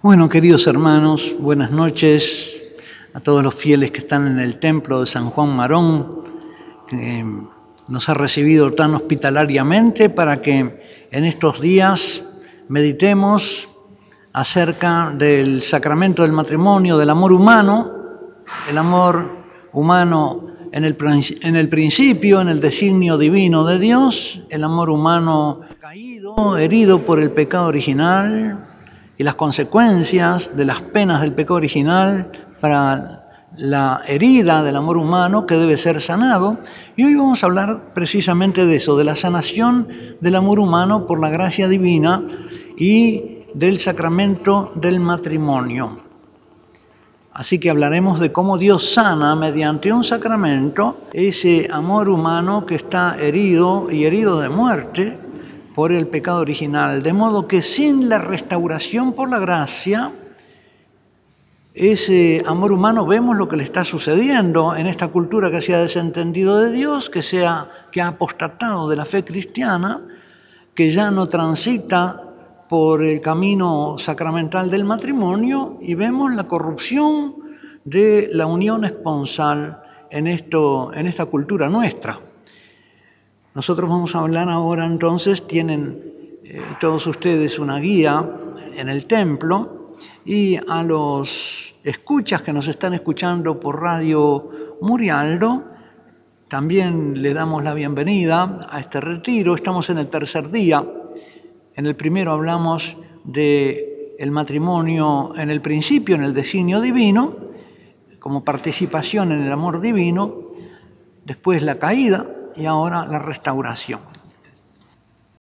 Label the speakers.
Speaker 1: Bueno, queridos hermanos, buenas noches a todos los fieles que están en el templo de San Juan Marón, que nos ha recibido tan hospitalariamente para que en estos días meditemos acerca del sacramento del matrimonio, del amor humano, el amor humano en el principio, en el designio divino de Dios, el amor humano caído, herido por el pecado original, y las consecuencias de las penas del pecado original para la herida del amor humano que debe ser sanado. Y hoy vamos a hablar precisamente de eso, de la sanación del amor humano por la gracia divina y del sacramento del matrimonio. Así que hablaremos de cómo Dios sana mediante un sacramento ese amor humano que está herido y herido de muerte por el pecado original, de modo que sin la restauración por la gracia, ese amor humano, vemos lo que le está sucediendo en esta cultura que se ha desentendido de Dios, que ha apostatado de la fe cristiana, que ya no transita por el camino sacramental del matrimonio, y vemos la corrupción de la unión esponsal en esta cultura nuestra. Nosotros vamos a hablar ahora, entonces, tienen todos ustedes una guía en el templo, y a los escuchas que nos están escuchando por Radio Murialdo, también le damos la bienvenida a este retiro. Estamos en el tercer día. En el primero hablamos del matrimonio en el principio, en el designio divino, como participación en el amor divino, después la caída, y ahora la restauración.